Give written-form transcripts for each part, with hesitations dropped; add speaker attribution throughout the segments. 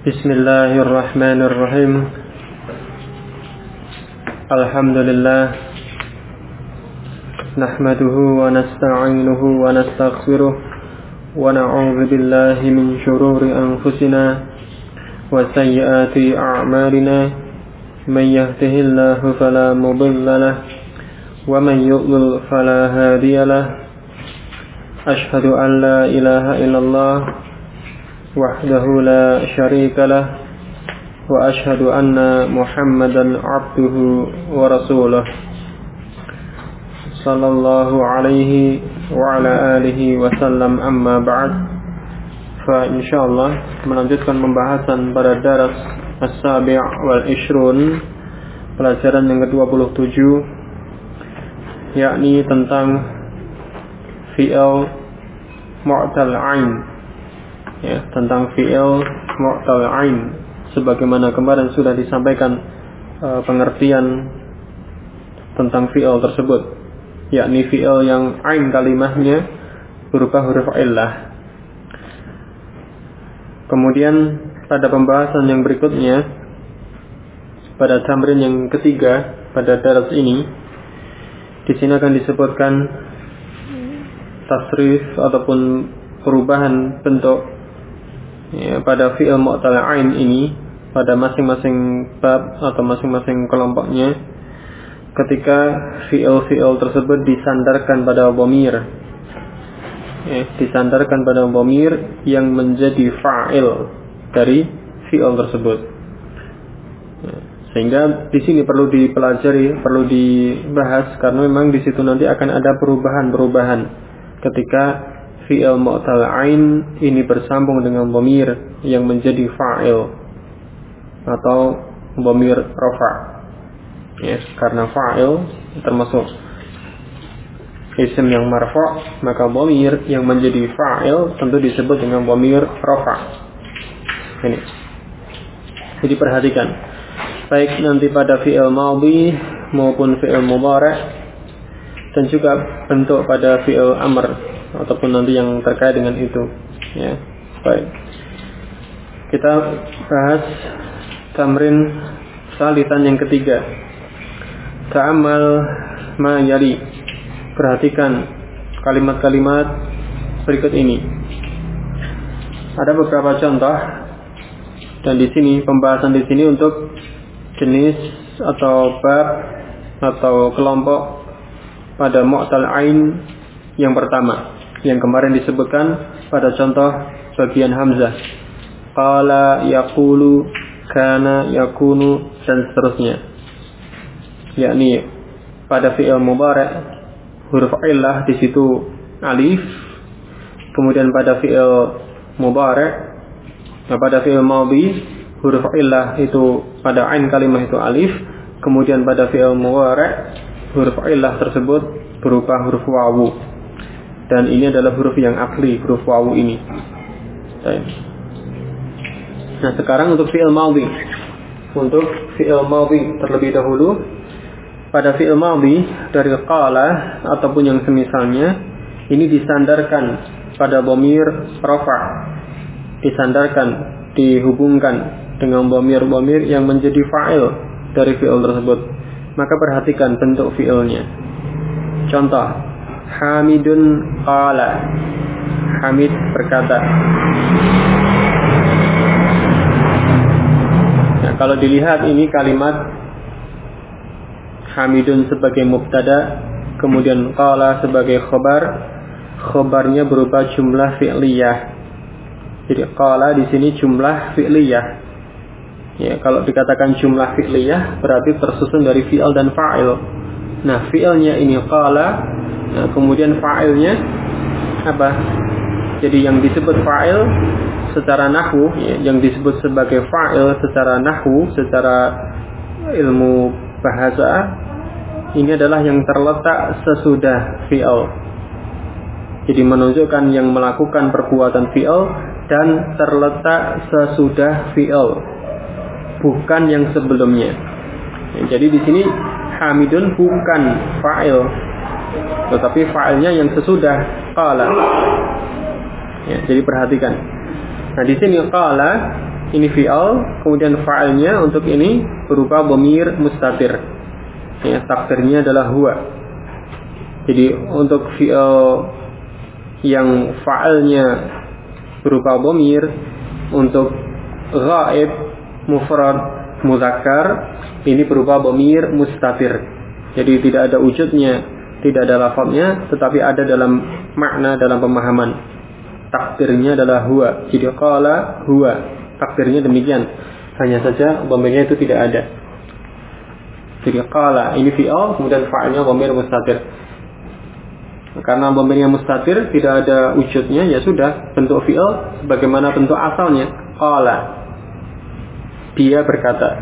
Speaker 1: Bismillahirrahmanirrahim. Alhamdulillah. Nahmaduhu wa nasta'inuhu wa nastaghfiruh wa na'udzu billahi min shururi anfusina wa sayyiati a'malina. Man yahdihillahu fala mudilla lahu wa man yudlil fala hadiya lahu. Ashhadu an la ilaha illallah wahdahu la syarika lah wa ashhadu anna Muhammadan abduhu wa rasuluh sallallahu alaihi wa ala alihi wa sallam, amma ba'd. Fa insyaallah melanjutkan pembahasan pada daras as-sabi' wal ishrun, pelajaran yang ke-27, yakni tentang fi'il mu'tal ain, tentang fi'il mu'tal ain. Sebagaimana kemarin sudah disampaikan pengertian tentang fi'il tersebut, yakni fi'il yang ain kalimahnya berupa huruf illah. Kemudian pada pembahasan yang berikutnya, pada tamrin yang ketiga pada daras ini, di sini akan disebutkan tasrif ataupun perubahan bentuk pada fi'il mu'tal ain ini pada masing-masing bab atau masing-masing kelompoknya, ketika fi'il tersebut disandarkan pada dhamir, disandarkan pada dhamir yang menjadi fa'il dari fi'il tersebut. Sehingga di sini perlu dipelajari, perlu dibahas, karena memang di situ nanti akan ada perubahan-perubahan ketika fi'il mu'tal ain ini bersambung dengan dhamir yang menjadi fa'il atau dhamir rafa'. Karena fa'il termasuk isim yang marfa', maka dhamir yang menjadi fa'il tentu disebut dengan dhamir rafa'. Ini. Jadi perhatikan, baik nanti pada fi'il madhi maupun fi'il mudhari', dan juga bentuk pada fi'il amr ataupun nanti yang terkait dengan itu. Baik. Kita bahas tamrin salisan yang ketiga. Ta'ammal ma yali. Perhatikan kalimat-kalimat berikut ini. Ada beberapa contoh, dan di sini pembahasan di sini untuk jenis atau bab atau kelompok pada mu'tal ain yang pertama, yang kemarin disebutkan pada contoh bagian hamzah, qala, yaqulu, kana, yakunu, dan seterusnya. Yakni pada fi'il mudhari' huruf illah di situ alif, kemudian pada fi'il mudhari', pada fi'il madhi huruf illah itu pada ain kalimah itu alif, kemudian pada fi'il mudhari' huruf illah tersebut berupa huruf wawu. Dan ini adalah huruf yang asli, huruf wawu ini. Nah, sekarang untuk fi'il madhi. Untuk fi'il madhi terlebih dahulu, pada fi'il madhi dari qala ataupun yang semisalnya, ini disandarkan pada dhamir rafa', disandarkan, dihubungkan dengan dhamir-dhamir yang menjadi fa'il dari fi'il tersebut. Maka perhatikan bentuk fi'ilnya. Contoh, Hamidun qala. Hamid berkata. Nah, kalau dilihat ini kalimat Hamidun sebagai mubtada, kemudian qala sebagai khobar. Khobarnya berupa jumlah fi'liyah. Jadi qala di sini jumlah fi'liyah. Kalau dikatakan jumlah fi'liyah berarti tersusun dari fi'il dan fa'il. Nah, fi'ilnya ini qala. Nah, kemudian fa'ilnya apa? Jadi yang disebut fa'il secara nahwu, yang disebut sebagai fa'il secara nahwu, secara ilmu bahasa, ini adalah yang terletak sesudah fi'il. Jadi menunjukkan yang melakukan perbuatan fi'il dan terletak sesudah fi'il, bukan yang sebelumnya. Jadi di sini Hamidun bukan fa'il, tetapi fa'ilnya yang sesudah qala. Jadi perhatikan. Nah, di sini qala ini fi'al, kemudian fa'ilnya untuk ini berupa dhamir mustatir. Ya, takdirnya adalah huwa. Jadi untuk fi'al yang fa'ilnya berupa dhamir, untuk ghaib, mufrad, muzakkar, ini berupa dhamir mustatir. Jadi tidak ada wujudnya, tidak ada lafadznya, tetapi ada dalam makna, dalam pemahaman. Takdirnya adalah huwa. Jadi qala huwa, takdirnya demikian. Hanya saja dhamirnya itu tidak ada. Jadi qala ini fi'al, kemudian fa'ilnya dhamir mustatir. Karena dhamirnya mustatir, tidak ada wujudnya, ya sudah, bentuk fi'al sebagaimana bentuk asalnya. Qala, dia berkata.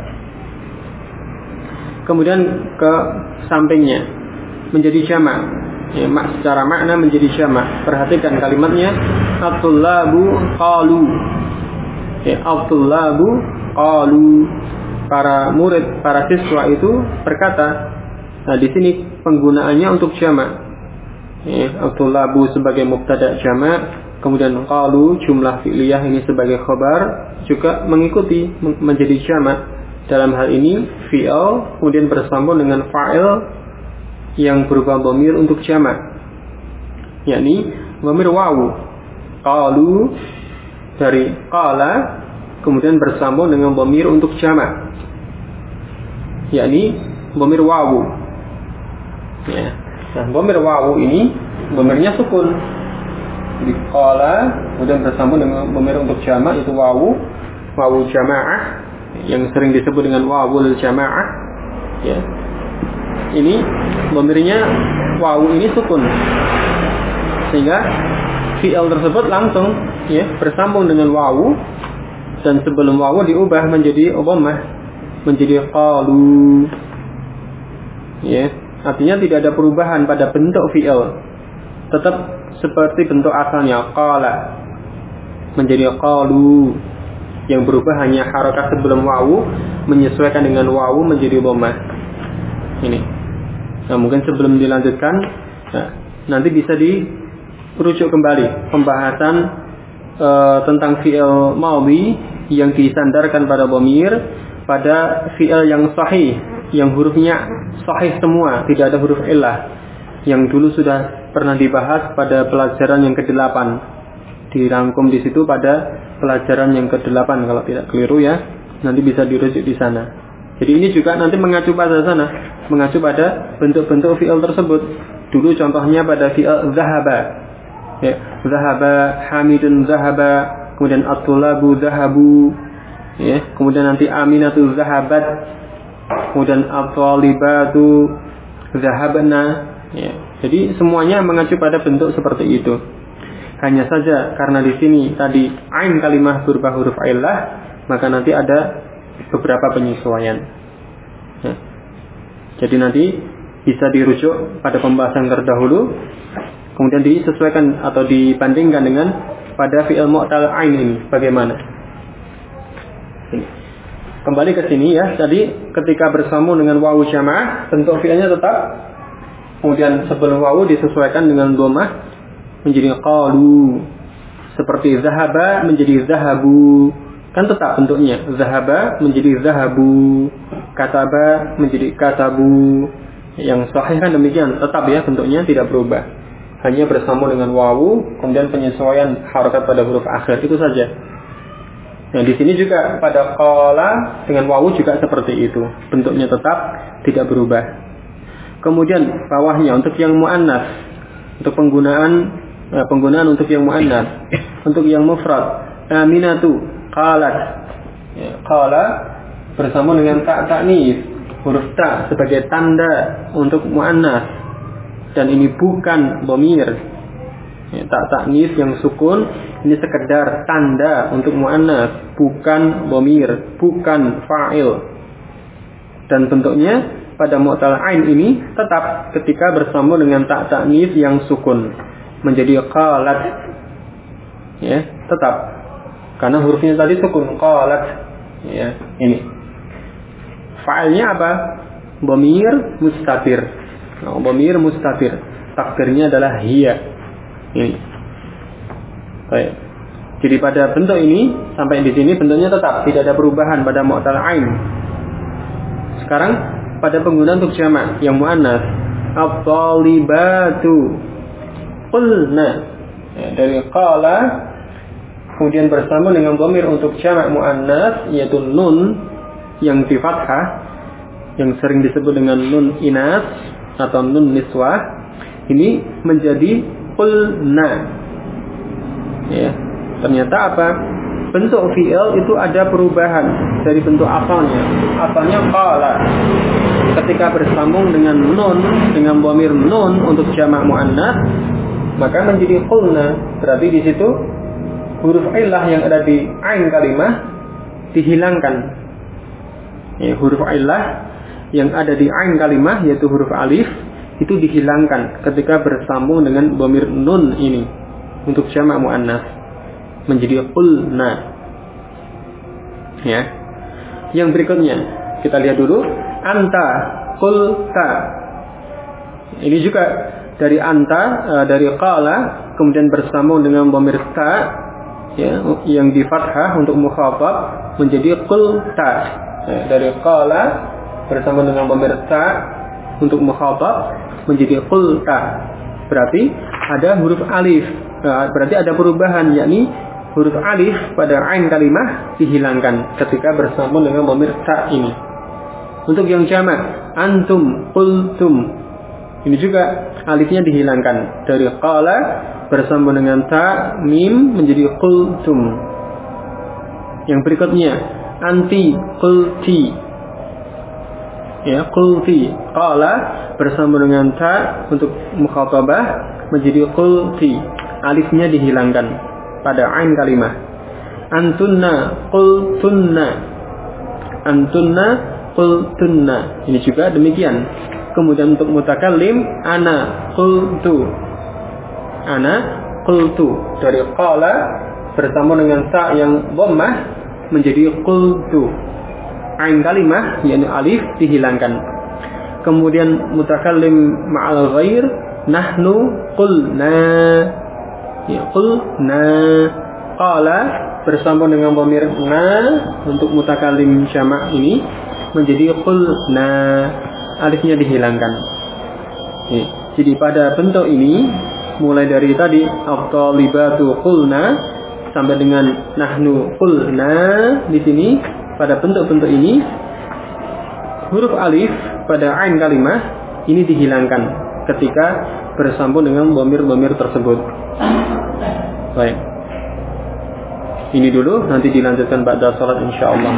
Speaker 1: Kemudian ke sampingnya menjadi jamak. Ya, secara makna menjadi jamak. Perhatikan kalimatnya, at-tullabu qalu. Ya, at-tullabu qalu. Para murid, para siswa itu berkata. Nah, di sini penggunaannya untuk jamak. Ya, at-tullabu sebagai mubtada jamak, kemudian qalu jumlah fi'liyah ini sebagai khabar juga mengikuti menjadi jamak. Dalam hal ini fi'al kemudian bersambung dengan fa'il yang berupa dhamir untuk jamak, yakni dhamir wawu. Qalu dari qala kemudian bersambung dengan dhamir untuk jamak, yakni dhamir wawu. Ya. Nah, dhamir wawu ini dhamirnya sukun. Jadi qala kemudian bersambung dengan dhamir untuk jamak, itu wawu jamaah yang sering disebut dengan wawul jamaah. Ya. Ini dhamirnya wawu ini sukun, sehingga fi'il tersebut langsung ya bersambung dengan wawu, dan sebelum wawu diubah menjadi dhammah, menjadi qalu. Ya, artinya tidak ada perubahan pada bentuk fi'il, tetap seperti bentuk asalnya qala menjadi qalu. Yang berubah hanya harakat sebelum wawu menyesuaikan dengan wawu menjadi dhammah. Ini. Nah, mungkin sebelum dilanjutkan, nanti bisa dirujuk kembali pembahasan tentang fi'il madhi yang disandarkan pada dhamir, pada fi'il yang sahih, yang hurufnya sahih semua, tidak ada huruf illah, yang dulu sudah pernah dibahas pada pelajaran yang ke-8. Dirangkum di situ pada pelajaran yang ke-8 kalau tidak keliru ya. Nanti bisa dirujuk di sana. Jadi ini juga nanti mengacu pada sana, mengacu pada bentuk-bentuk fi'il tersebut. Dulu contohnya pada fi'il zahaba. Ya, zahaba, hamidun zahaba, kemudian at-tulabu zahabu. Ya, kemudian nanti aminatu zahabat, kemudian at-talibatu zahabna. Ya, jadi semuanya mengacu pada bentuk seperti itu. Hanya saja karena di sini tadi ain kalimah berupa huruf illah, maka nanti ada beberapa penyesuaian. Ya. Jadi nanti bisa dirujuk pada pembahasan terdahulu, kemudian disesuaikan atau dibandingkan dengan pada fi'il mu'tal ain ini bagaimana. Ini. Kembali ke sini ya. Tadi ketika bersambung dengan wawu jamaah, bentuk fi'ilnya tetap. Kemudian sebelum wawu disesuaikan dengan dhammah menjadi qalu. Seperti zahaba menjadi zahabu. Kan tetap bentuknya. Zahaba menjadi zahabu, kataba menjadi katabu. Yang sahih kan demikian, tetap ya bentuknya tidak berubah. Hanya bersambung dengan wawu, kemudian penyesuaian harakat pada huruf akhir, itu saja. Nah, di sini juga pada qala dengan wawu juga seperti itu. Bentuknya tetap tidak berubah. Kemudian bawahnya untuk yang muannas, untuk penggunaan untuk yang muannas, untuk yang mufrad, aminatu qalat. Ya, qala bersama dengan ta ta'nis, huruf ta sebagai tanda untuk muannas, dan ini bukan dhamir. Ya, ta ta'nis yang sukun ini sekedar tanda untuk muannas, bukan dhamir, bukan fa'il. Dan bentuknya pada mu'tal ain ini tetap ketika bersambung dengan ta ta'nis yang sukun menjadi qalat. Ya, tetap. Karena hurufnya tadi sukun qalat. Ya, ini. Fa'ilnya apa? Dhamir mustatir. Nah, dhamir mustatir. Takdirnya adalah hiya. Ini. Baik. Jadi pada bentuk ini sampai di sini bentuknya tetap, tidak ada perubahan pada mu'tal ain. Sekarang pada penggunaan untuk jamak yang muannas, at-talibatu qulna, dari qala kemudian bersambung dengan dhamir untuk jamak muannas yaitu nun yang di fathah, yang sering disebut dengan nun inas atau nun niswah, ini menjadi qulna. Ya, ternyata apa? Bentuk fi'il itu ada perubahan dari bentuk asalnya. Asalnya qala. Ketika bersambung dengan nun, dengan dhamir nun untuk jamak muannas, maka menjadi qulna. Berarti di situ huruf illah yang ada di ain kalimah dihilangkan. Ya, huruf illah yang ada di ain kalimah yaitu huruf alif itu dihilangkan ketika bersambung dengan dhamir nun ini untuk jamak muannas, menjadi qulna. Ya. Yang berikutnya kita lihat dulu anta qulta. Ini juga dari anta, dari qala kemudian bersambung dengan dhamir ta, ya, yang di fathah untuk mukhatab menjadi qulta. Ya, dari qala bersambung dengan dhamir ta untuk mukhatab menjadi qulta. Berarti ada huruf alif. Berarti ada perubahan, yakni huruf alif pada ain kalimah dihilangkan ketika bersambung dengan dhamir ta ini. Untuk yang jamak antum qultum, ini juga alifnya dihilangkan dari qala bersambung dengan ta mim menjadi qultum. Yang berikutnya anti qulti, ya, qulti qala bersambung dengan ta untuk mukhatabah menjadi qulti, alifnya dihilangkan pada ain kalimah. Antunna qultunna, antunna qultunna, ini juga demikian. Kemudian untuk mutakallim ana qultu, ana qultu dari qala bersambung dengan ta yang dhammah menjadi qultu, ain kalimah yakni alif dihilangkan. Kemudian mutakallim ma'al ghair nahnu qulna, ya, qulna qala bersambung dengan dhamir na untuk mutakallim jamak ini menjadi qulna, alifnya dihilangkan. Ya, jadi pada bentuk ini mulai dari tadi at-talibatu qulna sampai dengan nahnu qulna, di sini pada bentuk-bentuk ini huruf alif pada ain kalimah ini dihilangkan ketika bersambung dengan dhamir-dhamir tersebut. Baik. Ini dulu, nanti dilanjutkan ba'da salat insyaallah.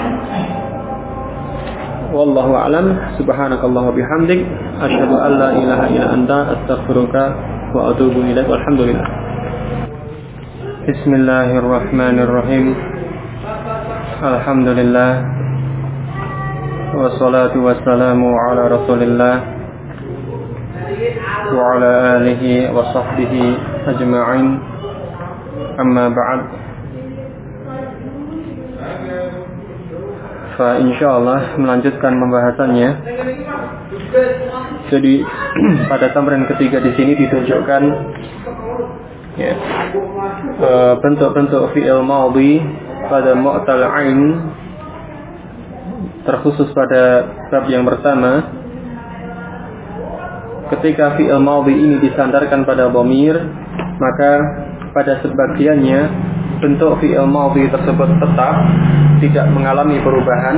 Speaker 1: Wallahu a'lam. Subhanakallahumma bihamdik asyhadu an la ilaha illa anta astaghfiruka wa atubu ilaik. Walhamdulillah. Bismillahirrahmanirrahim. Alhamdulillah. Wassalatu wassalamu ala Rasulillah wa ala alihi wa sahbihi ajma'in. Amma ba'd. Fa insyaallah melanjutkan pembahasannya. Jadi pada tamrin ketiga di sini ditunjukkan, ya, bentuk-bentuk fi'il madhi pada mu'tal ain, terkhusus pada bab yang pertama. Ketika fi'il madhi ini disandarkan pada dhamir, maka pada sebagiannya bentuk fi'il madhi tersebut tetap tidak mengalami perubahan,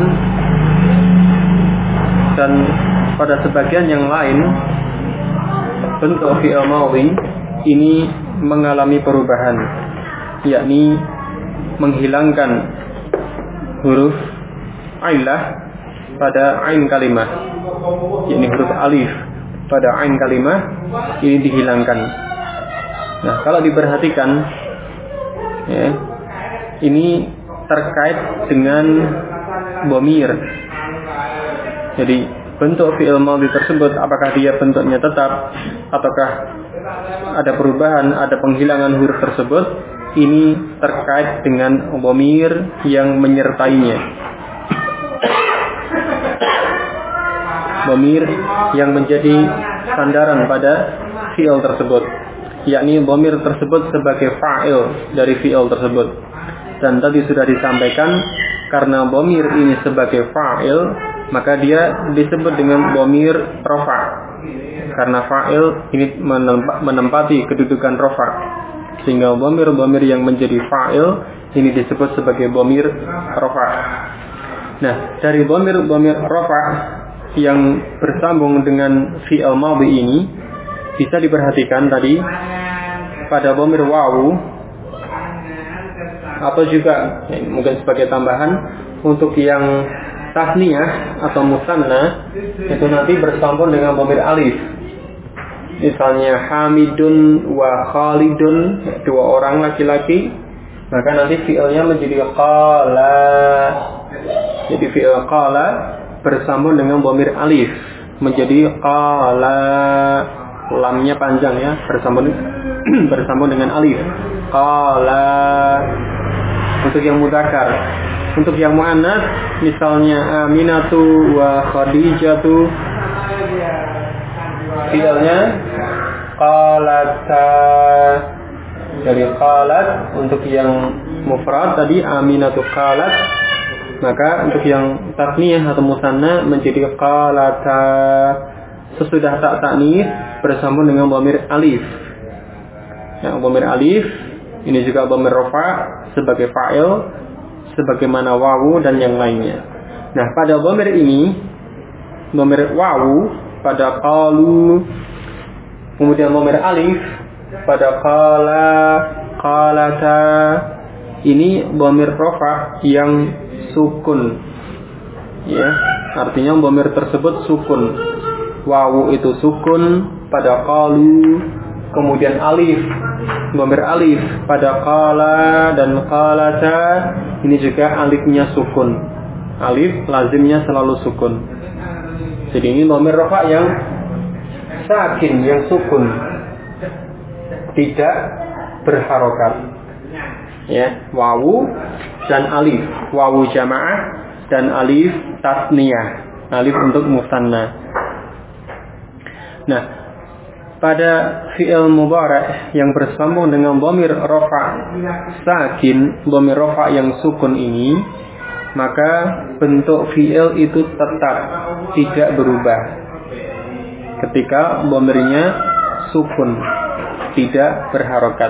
Speaker 1: dan pada sebagian yang lain bentuk fi'il madhi ini mengalami perubahan, yakni menghilangkan huruf illah pada ain kalimah, yakni huruf alif pada ain kalimah ini dihilangkan. Nah, kalau diperhatikan, ya, ini terkait dengan dhamir. Jadi bentuk fi'il madhi tersebut apakah dia bentuknya tetap ataukah ada perubahan, ada penghilangan huruf tersebut, ini terkait dengan dhamir yang menyertainya. Dhamir yang menjadi sandaran pada fi'il tersebut, yakni dhamir tersebut sebagai fa'il dari fi'il tersebut. Dan tadi sudah disampaikan, karena dhamir ini sebagai fa'il, maka dia disebut dengan dhamir rafa. Karena fa'il ini menempati kedudukan rafa, sehingga dhamir yang menjadi fa'il ini disebut sebagai dhamir rafa. Nah, dari dhamir rafa yang bersambung dengan fi'il madhi ini bisa diperhatikan tadi pada dhamir wawu, atau juga mungkin sebagai tambahan untuk yang tasniyah atau musanna itu nanti bersambung dengan dhamir alif. Misalnya Hamidun wa Khalidun, dua orang laki-laki, maka nanti fi'ilnya menjadi qala. Jadi fi'il qala bersambung dengan dhamir alif menjadi qala. Lamnya panjang ya, bersambung dengan alif. Qala. Untuk yang mudzakkar. Untuk yang muannats misalnya Aminatu wa Khadijatu, fi'ilnya qalata. Dari qalat. Untuk yang mufrad tadi Aminatu qalat, maka untuk yang tasniyah atau musanna menjadi qalata. Sesudah tak ta'nis bersambung dengan dhamir alif. Yang dhamir alif ini juga dhamir rafa sebagai fa'il, sebagaimana wawu dan yang lainnya. Nah, pada dhamir ini, dhamir wawu pada qalu, kemudian dhamir alif pada qala, qalata, ini dhamir rafa yang sukun. Ya, artinya dhamir tersebut sukun. Wawu itu sukun pada qalu, kemudian alif, dhamir alif pada qala dan qalata, ini juga alifnya sukun. Alif lazimnya selalu sukun. Jadi ini dhamir rafa yang sakin, yang sukun, tidak berharokat. Ya, wawu dan alif, wawu jamaah dan alif tasniyah, alif untuk musanna. Nah, pada fi'il mudhari' yang bersambung dengan dhamir rafa sakin, dhamir rafa yang sukun ini, maka bentuk fi'il itu tetap tidak berubah ketika dhamirnya sukun, tidak berharokat.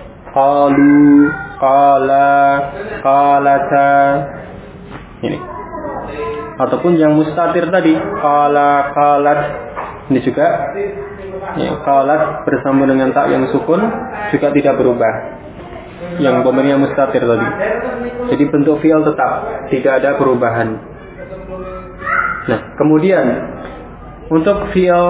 Speaker 1: Qalu, qala, qalata, ini. Ataupun yang mustatir tadi, qala, qalat, ini juga ya, qalat bersambung dengan tak yang sukun juga tidak berubah. Yang dhamirnya mustatir tadi. Jadi bentuk fi'il tetap, tidak ada perubahan. Nah, kemudian untuk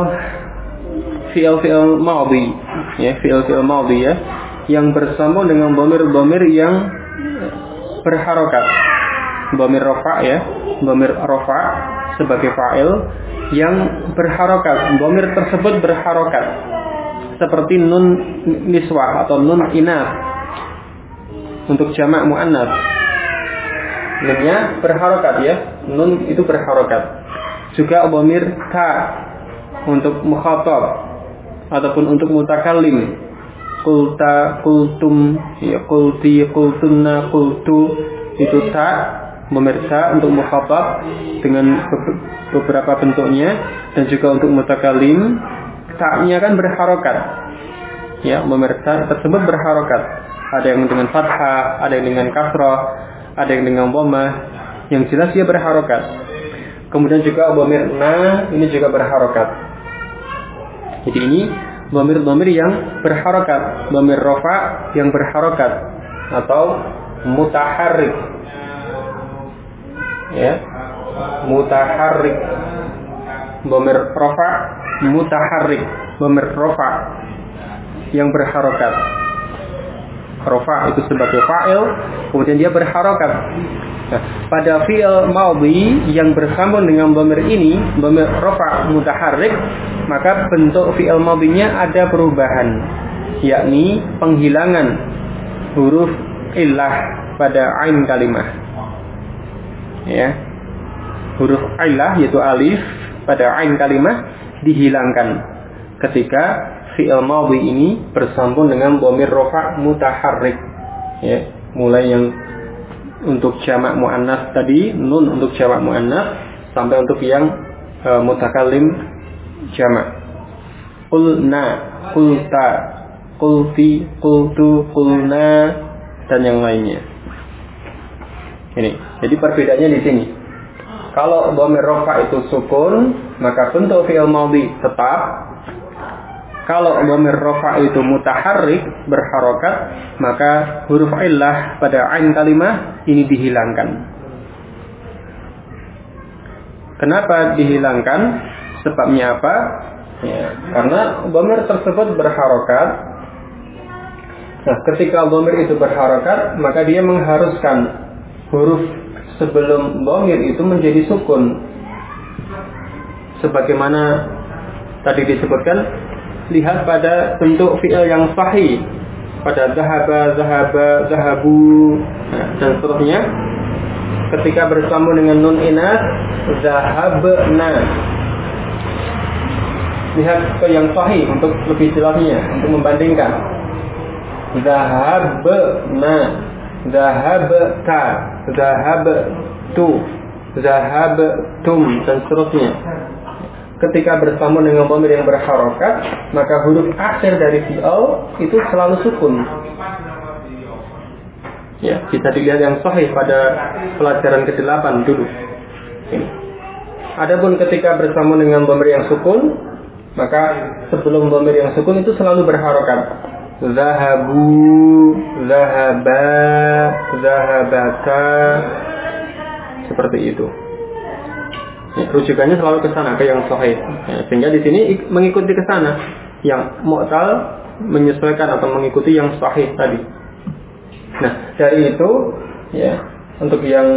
Speaker 1: fi'il madhi, ya, fi'il madhi ya, yang bersambung dengan dhamir yang berharokat. Dhamir rafa ya, dhamir rafa sebagai fa'il yang berharokat. Dhamir tersebut berharokat seperti nun niswah atau nun inath untuk jamak muannats. Nunnya berharokat ya, nun itu berharokat. Juga dhamir ta untuk mukhatab ataupun untuk mutakallim. Qulta, qultum, ya, qulti, qultunna, qultu, itu ta, dhamir ta untuk mukhatab dengan beberapa bentuknya, dan juga untuk mutakallim ta-nya kan berharokat. Ya, dhamir ta tersebut berharokat. Ada yang dengan fathah, ada yang dengan kasrah, ada yang dengan dhammah. Yang jelas dia berharokat. Kemudian juga dhamir na ini juga berharokat. Jadi ini dhamir-dhamir yang berharokat, dhamir rafa yang berharokat atau mutaharrik. Ya, mutaharrik. Dhamir rafa mutaharrik, dhamir rafa yang berharokat. Rafa itu sebagai fa'il, kemudian dia berharokat. Nah, pada fi'il madhi yang bersambung dengan dhamir ini, dhamir rafa mutaharrik, maka bentuk fi'il madhinya ada perubahan, yakni penghilangan huruf illah pada ain kalimah. Ya. Huruf illah yaitu alif pada ain kalimah dihilangkan ketika fi'il madhi ini bersambung dengan dhamir rafa mutaharrik. Ya, mulai yang untuk jamak muannas tadi, nun untuk jamak muannas, sampai untuk yang mutakallim jamak. Qulna, qulta, qulti, qultu, qulna, dan yang lainnya. Ini. Jadi perbedaannya di sini. Kalau dhamir rafa itu sukun, maka bentuk fi'il madhi tetap. Kalau dhamir rafa itu mutaharrik, berharokat, maka huruf illah pada ain kalimah ini dihilangkan. Kenapa dihilangkan? Sebabnya apa? Ya, karena dhamir tersebut berharokat. Nah, ketika dhamir itu berharokat, maka dia mengharuskan huruf sebelum dhamir itu menjadi sukun. Sebagaimana tadi disebutkan, lihat pada bentuk fi'il yang sahih, pada zahaba, zahaba, zahabu, dan seterusnya. Ketika bersambung dengan nun inas, zahabna. Lihat ke yang sahih untuk lebih jelasnya, untuk membandingkan. Zahabna, zahabta, zahabtu, zahabtum, dan seterusnya. Ketika bersambung dengan dhamir yang berharokat, maka huruf akhir dari fi'il itu selalu sukun. Ya, bisa dilihat yang sahih pada pelajaran ke-8 dulu. Ini. Adapun ketika bersambung dengan dhamir yang sukun, maka sebelum dhamir yang sukun itu selalu berharokat. Zahabu, zahaba, zahabata, seperti itu. Ya, rujukannya selalu ke sana, ke yang sahih. Ya, sehingga di sini mengikuti ke sana, yang mu'tal menyesuaikan atau mengikuti yang sahih tadi. Nah, dari itu, ya, untuk yang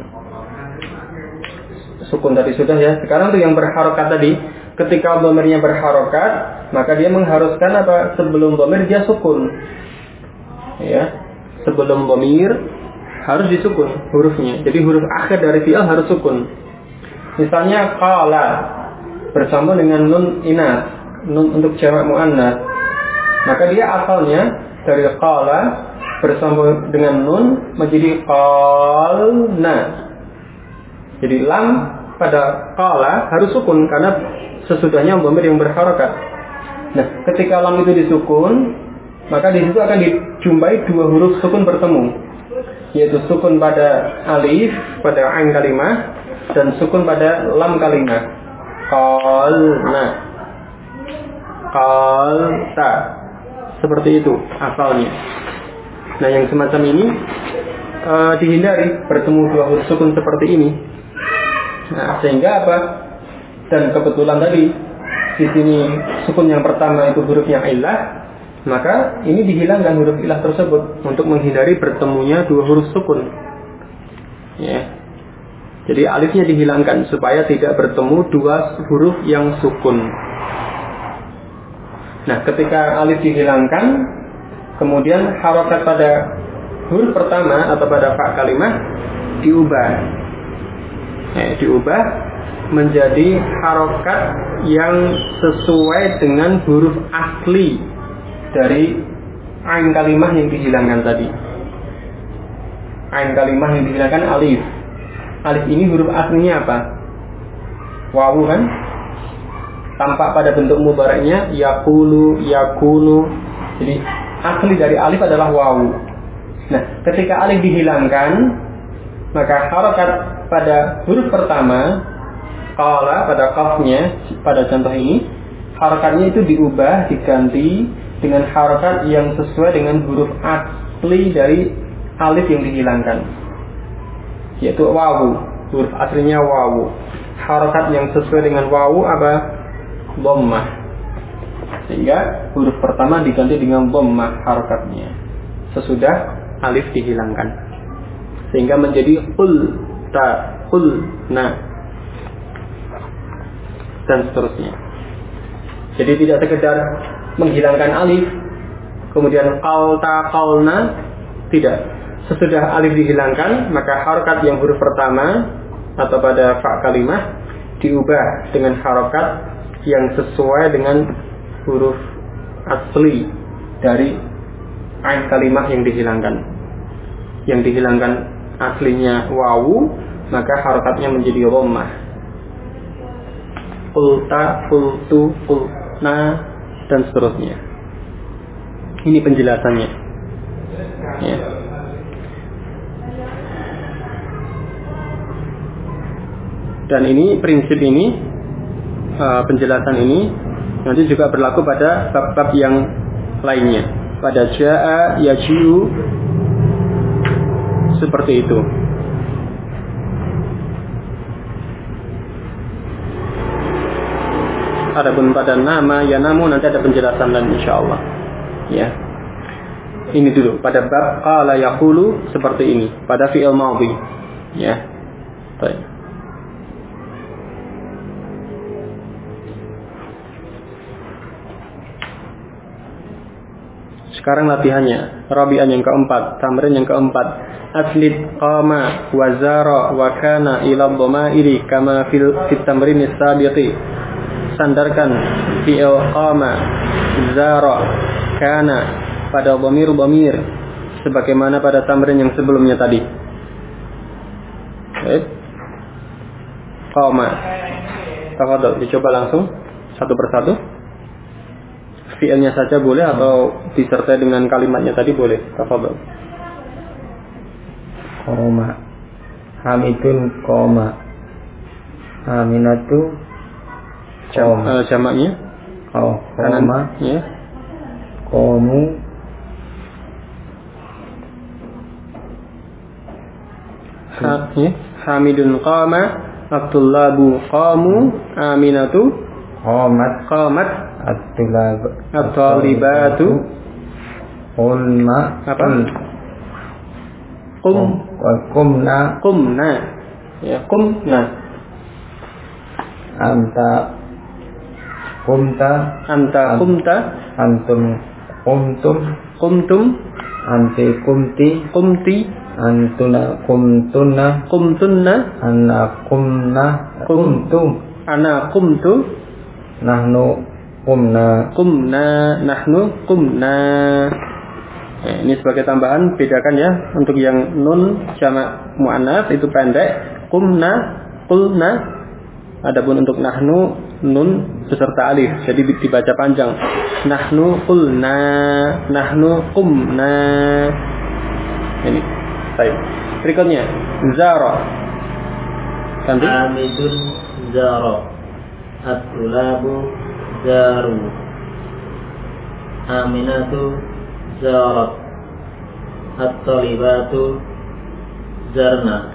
Speaker 1: sukun tadi sudah ya. Sekarang untuk yang berharokat tadi, ketika dhamirnya berharokat, maka dia mengharuskan apa? Sebelum dhamir dia sukun. Ya, sebelum dhamir harus disukun hurufnya. Jadi huruf akhir dari fi'il harus sukun. Misalnya qala bersambung dengan nun inas, nun untuk jamak muannas, maka dia asalnya dari qala bersambung dengan nun menjadi qalna. Jadi lam pada qala harus sukun karena sesudahnya dhamir yang berharokat. Nah, ketika lam itu disukun, maka di situ akan dijumpai dua huruf sukun bertemu, yaitu sukun pada alif pada ain kalimah dan sukun pada lam kalimah. Qalna, qalta, seperti itu asalnya. Nah, yang semacam ini dihindari bertemu dua huruf sukun seperti ini. Nah, sehingga apa? Dan kebetulan tadi di sini sukun yang pertama itu huruf yang illah, maka ini dihilangkan huruf illah tersebut untuk menghindari bertemunya dua huruf sukun. Ya. Jadi alifnya dihilangkan supaya tidak bertemu dua huruf yang sukun. Nah, ketika alif dihilangkan, kemudian harokat pada huruf pertama atau pada fa kalimah diubah. Diubah menjadi harokat yang sesuai dengan huruf asli dari ain kalimah yang dihilangkan tadi. Ain kalimah yang dihilangkan alif. Alif ini huruf aslinya apa? Wawu kan? Tampak pada bentuk mudhari'nya yaqulu, yakunu. Jadi asli dari alif adalah wawu. Nah, ketika alif dihilangkan, maka harokat pada huruf pertama qala pada qafnya pada contoh ini, harokatnya itu diubah, diganti dengan harokat yang sesuai dengan huruf asli dari alif yang dihilangkan, yaitu wawu. Huruf aslinya wawu. Harokat yang sesuai dengan wawu apa? Dhammah. Sehingga huruf pertama diganti dengan dhammah harokatnya sesudah alif dihilangkan, sehingga menjadi qul ta, qul na, dan seterusnya. Jadi tidak sekedar menghilangkan alif kemudian qalta, qalna, tidak. Sesudah alif dihilangkan, maka harokat yang huruf pertama atau pada fa kalimah diubah dengan harokat yang sesuai dengan huruf asli dari ain kalimah yang dihilangkan. Yang dihilangkan aslinya wawu, maka harokatnya menjadi dhammah. Qulta, qultu, qulna, dan seterusnya. Ini penjelasannya. Ya. Dan ini prinsip ini, penjelasan ini nanti juga berlaku pada bab-bab yang lainnya. Pada jaa, yaji'u, seperti itu. Adapun pada nama, yanamu, nanti ada penjelasan lain insyaallah. Ya. Ini dulu pada bab qala yaqulu, seperti ini pada fi'il madhi. Ya. Baik. Sekarang latihannya. Rabi'an yang keempat, tamrin yang keempat. Aslid qama wa zara wa kana ila dhamairi kama fil tamrin as-sabiqi. Sandarkan fi'il qama, zara, kana pada dhamir sebagaimana pada tamrin yang sebelumnya tadi. Baik. Qama. Tafadhol, dicoba langsung satu persatu. Fi'ilnya saja boleh atau disertai dengan kalimatnya tadi boleh. Tafadhol.
Speaker 2: Qoma. Hamidun qoma. Aminatu
Speaker 1: jamaknya.
Speaker 2: Qoma.
Speaker 1: Ya.
Speaker 2: Qamu.
Speaker 1: Hamidun qama, Abdullabu qamu, Aminatu qamat, At-talibatu apa? Qumna. Ya, qumna. Anta qumta, antum qumtum, anti qumti, antuna qumtunna, ana qumtu, nahnu qumna. Ini sebagai tambahan, bedakan ya untuk yang nun jamak muannats itu pendek, qumna, qulna. Adapun untuk nahnu nun beserta alif, jadi dibaca panjang. Nahnu qulna, nahnu qumna. Ini. Baik. Berikutnya zara. Ganti.
Speaker 2: Hamidun zara. At-tulabu zaru. Aminatu zarat. At-talibatu zarna.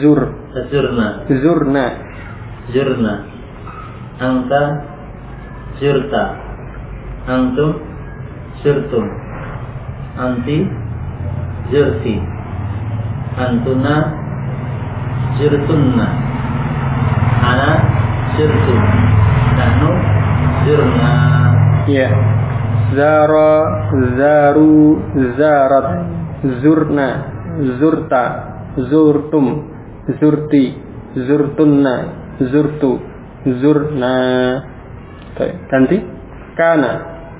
Speaker 2: Zurna. Anta zurta. Antum zurtum. Anti zurti. Antuna zurtunna. Ana zurtu. Nahnu zurna.
Speaker 1: Ya. Zara, zaru, zarat, zurna, zurta, zurtum, zurti, zurtunna, zurtu, zurna. Baik, ganti. Kana.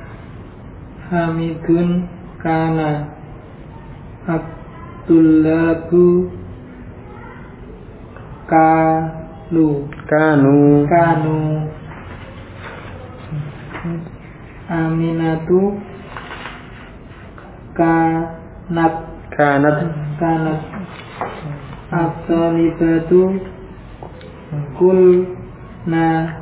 Speaker 3: Hamidun kana. Abdullabu kanu. Aminatu kanat. At-talibatu kunna.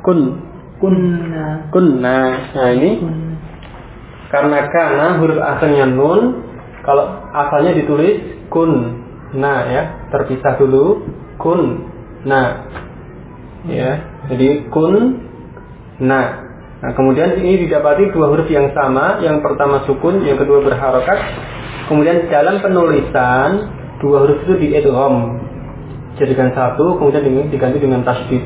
Speaker 1: Nah ini karena kana huruf asalnya nun, kalau asalnya ditulis kun, nah ya, terpisah dulu kun, nah ya, jadi kun, nah kemudian ini didapati dua huruf yang sama, yang pertama sukun, yang kedua berharokat. Kemudian dalam penulisan dua huruf itu diidgham jadikan satu, kemudian diganti dengan tasydid.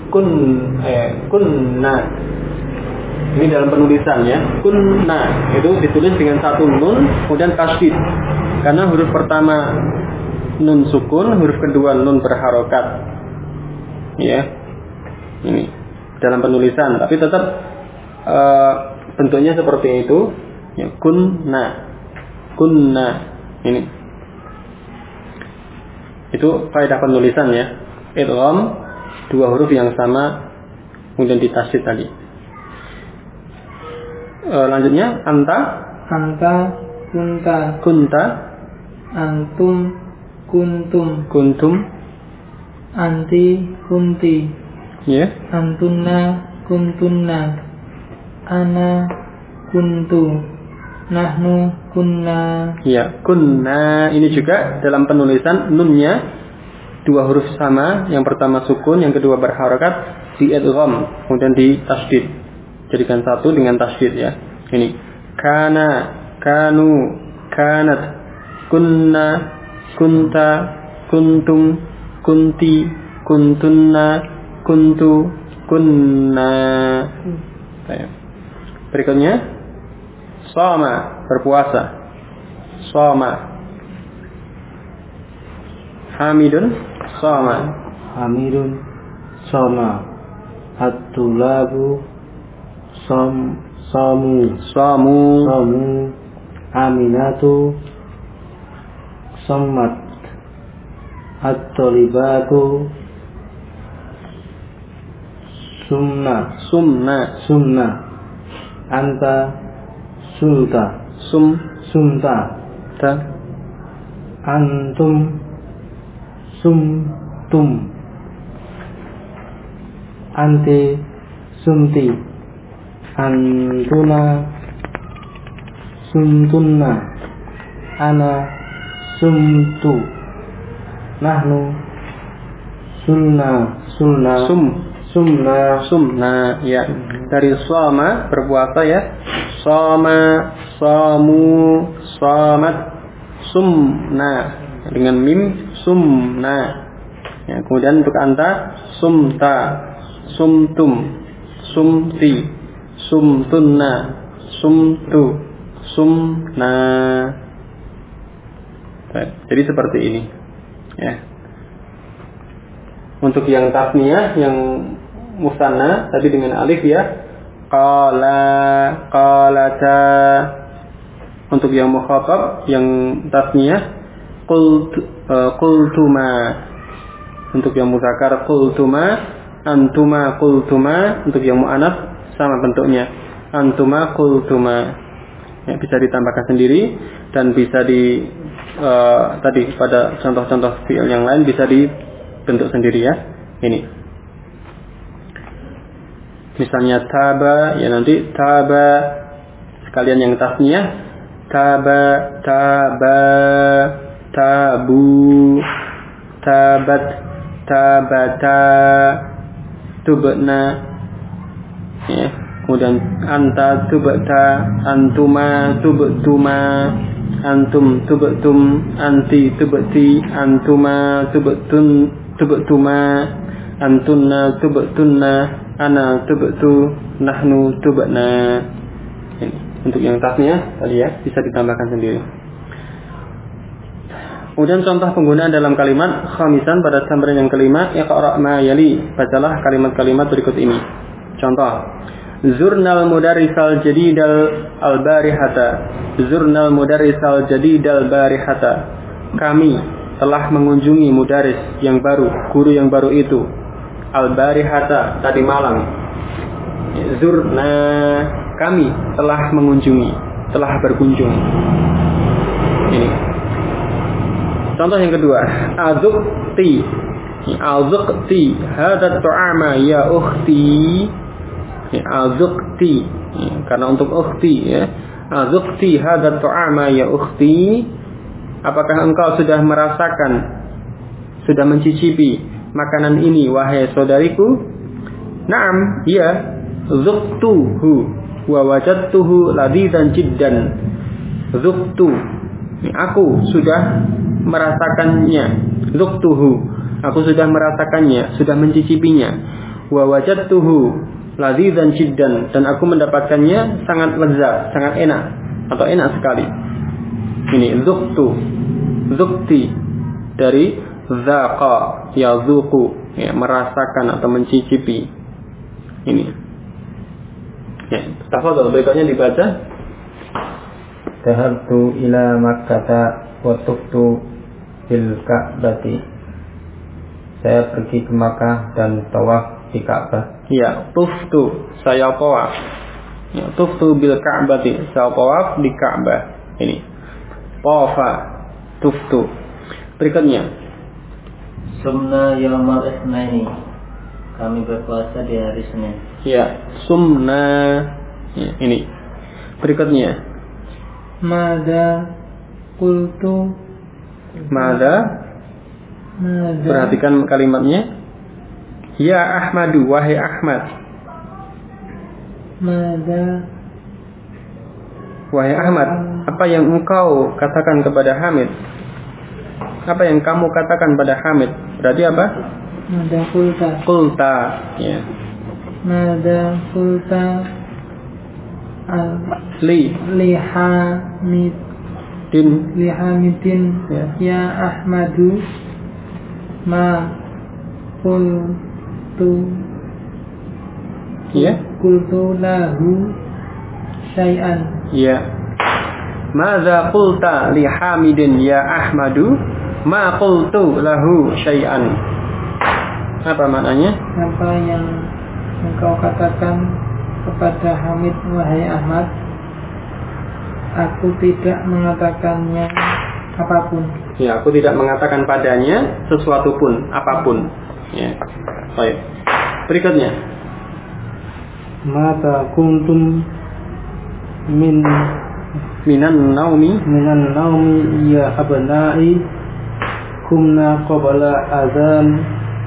Speaker 1: Kunna. Ini dalam penulisan ya. Kunna itu ditulis dengan satu nun, kemudian tasydid. Karena huruf pertama nun sukun, huruf kedua nun berharokat. Ya. Ini dalam penulisan, tapi tetap bentuknya seperti itu. Ya, kunna. Ini. Itu kaidah penulisan ya. Idgham dua huruf yang sama kemudian ditasydid tadi. Lanjutnya anta kunta
Speaker 3: antum kuntum anti kunti
Speaker 1: ya.
Speaker 3: antunna kuntunna ana kuntu nahnu kunna.
Speaker 1: Ya, kunna ini juga dalam penulisan nunnya dua huruf sama, yang pertama sukun, yang kedua berharakat, di idgham kemudian ditasydid. Jadikan satu dengan tasydid ya. Ini kana, kanu, kanat, kunna, kunta, kuntum, kunti, kuntunna, kuntu, kunna. Berikutnya shoma, berpuasa. Shoma. Hamidun shoma.
Speaker 2: Hamidun shoma. At-tulabu samu. Aminatu sammat. At-talibatu sumna. Anta sumta. Antum sumtum. Anti sumti. Antuna sumtunna. Ana sumtu. Nahnu sumna
Speaker 1: ya. Dari shoma berpuasa ya. Shoma, shamu, shamat, sumna dengan mim sumna. Ya, kemudian untuk anta sumta, sumtum, sumti, sumtunna, sumtu, sumna. Jadi seperti ini. Ya. Untuk yang tasniyah, yang musanna tadi dengan alif ya. Qala, qalata. Untuk yang mukhatab, yang tasniyah qultuma. Untuk yang muzakkar qultuma, antuma qultuma. Untuk yang muannats sama bentuknya. Antuma qultuma. Ya, bisa ditambahkan sendiri dan bisa tadi pada contoh-contoh fi'il yang lain bisa dibentuk sendiri ya. Ini. Misalnya taba, ya nanti taba sekalian yang tasniyah taba, tabu, tabat, tabata, tubna. Ya. Kemudian anta tubta, antuma tubtuma, antum tubtum, anti tubti, antuma tubtuma, antunna tubtunna, ana tubtu, nahnu tubna. Ini untuk yang tasnya tadi ya, bisa ditambahkan sendiri. Kemudian contoh penggunaan dalam kalimat khamisan pada tambahan yang kelima, iqra' ma yali, bacalah kalimat-kalimat berikut ini. Contoh: Zurnal mudarrisal jadidal al-barihata. Zurnal mudarrisal jadidal barihata. Kami telah mengunjungi mudaris yang baru, guru yang baru itu. Al-barihata, tadi malam. Zurna, kami telah mengunjungi, telah berkunjung. Ini. Contoh yang kedua, azukti. Azukti hadat tu'ama ya ukhti. Azukti, karena untuk ukhti ya. Azukti hadat tu'ama ya ukhti. Apakah engkau sudah merasakan, sudah mencicipi makanan ini wahai saudariku? Naam, iya. Zuktuhu wa wajadtuhu ladidan jiddan. Zuktu, aku sudah merasakannya. Zuktuhu, aku sudah merasakannya, sudah mencicipinya. Wa wajadtuhu ladidan jiddan, dan aku mendapatkannya sangat lezat, sangat enak atau enak sekali. Ini zuktu, zukti dari zaqa, yazuqu, ya, merasakan atau mencicipi. Ini. Ya, tafadhol berikutnya dibaca.
Speaker 2: Dhahabtu ila Makkah wa tuftu fil Ka'bati.
Speaker 1: Saya pergi ke Makkah dan tawaf di Ka'bah. Ya, tuftu, saya tawaf. Ya, tuftu bil Ka'bati, saya tawaf di Ka'bah. Ini. Tawafa, tuftu. Berikutnya.
Speaker 2: Sumna yaumal itsnaini. Kami berpuasa di hari Senin.
Speaker 1: Ya, sumna. Ya, ini. Berikutnya.
Speaker 3: Mada qultu.
Speaker 1: Mada. Perhatikan kalimatnya. Ya Ahmadu, wahai Ahmad.
Speaker 3: Mada.
Speaker 1: Wahai Ahmad, apa yang engkau katakan kepada Hamid? Apa yang kamu katakan pada Hamid? Berarti apa?
Speaker 3: Mada qulta.
Speaker 1: Qulta, ya.
Speaker 3: Mada qulta lihamidin ya Ahmadu ma qultu lahu syai'an.
Speaker 1: Ya. Madza qulta li Hamidin ya Ahmadu ma qultu lahu syai'an. Apa maknanya?
Speaker 3: Apa yang engkau katakan kepada Hamid, wahai Ahmad? Aku tidak mengatakannya apapun.
Speaker 1: Ya, aku tidak mengatakan padanya sesuatu pun, apapun. Ya. Baik. Berikutnya.
Speaker 2: Mata kuntum
Speaker 1: minan naumi
Speaker 2: ya abnai kumna qabla azan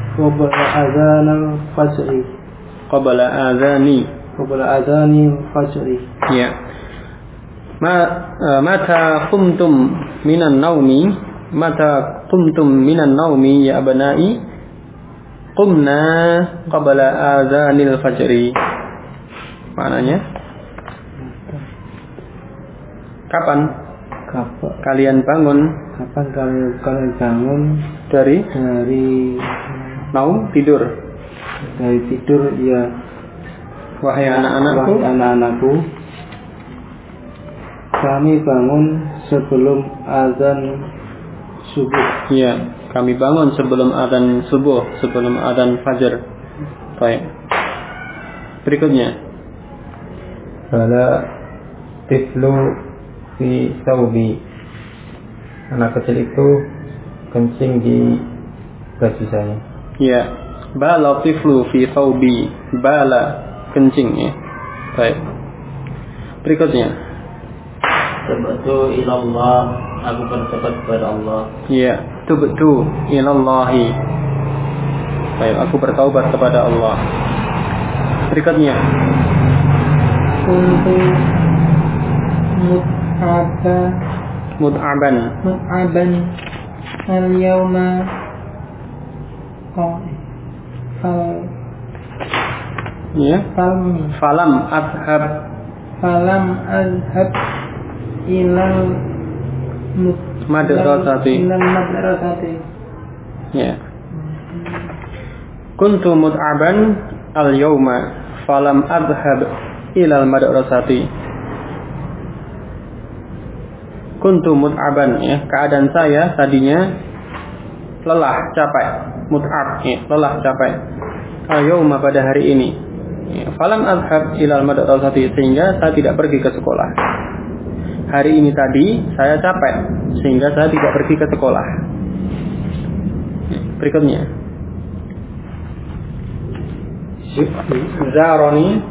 Speaker 2: al-fajri.
Speaker 1: Qabla azani
Speaker 2: fajri.
Speaker 1: Ya. Mata qumtum minan naumi ya abnai qumna qabla azanil fajri. Maknanya kapan kalian bangun?
Speaker 2: Kapan kalian bangun
Speaker 1: dari naum, tidur.
Speaker 2: Dari tidur, ya.
Speaker 1: Wahai anak-anakku,
Speaker 2: kami bangun sebelum azan subuh.
Speaker 1: Ya, kami bangun sebelum azan subuh, sebelum azan fajar. Baik. Berikutnya. Bala tiflu fi thawbi. Anak kecil itu kencing di baju saya. Ya. Bala tiflu fi thawbi. Bala, kencing, ya. Baik. Berikutnya.
Speaker 2: Tubtu ilallah, aku bertobat kepada Allah.
Speaker 1: Ya, tubtu ilallahi. Baik, aku bertaubat kepada Allah. Berikutnya.
Speaker 3: Kuntu mut'aban al-yawma
Speaker 1: falam adhab
Speaker 3: ilal
Speaker 1: madrasati. Ya. Kuntu mut'aban al-yawma falam adhab ilal madrasati. Kuntu mut'aban, ya, keadaan saya tadinya lelah, capek. Mut'ab, ya, lelah, capek. Al-yawma, pada hari ini. Ya, falam adhab ilal madrasati, sehingga saya tidak pergi ke sekolah. Hari ini tadi saya capek sehingga saya tidak pergi ke sekolah. Berikutnya. Zaroni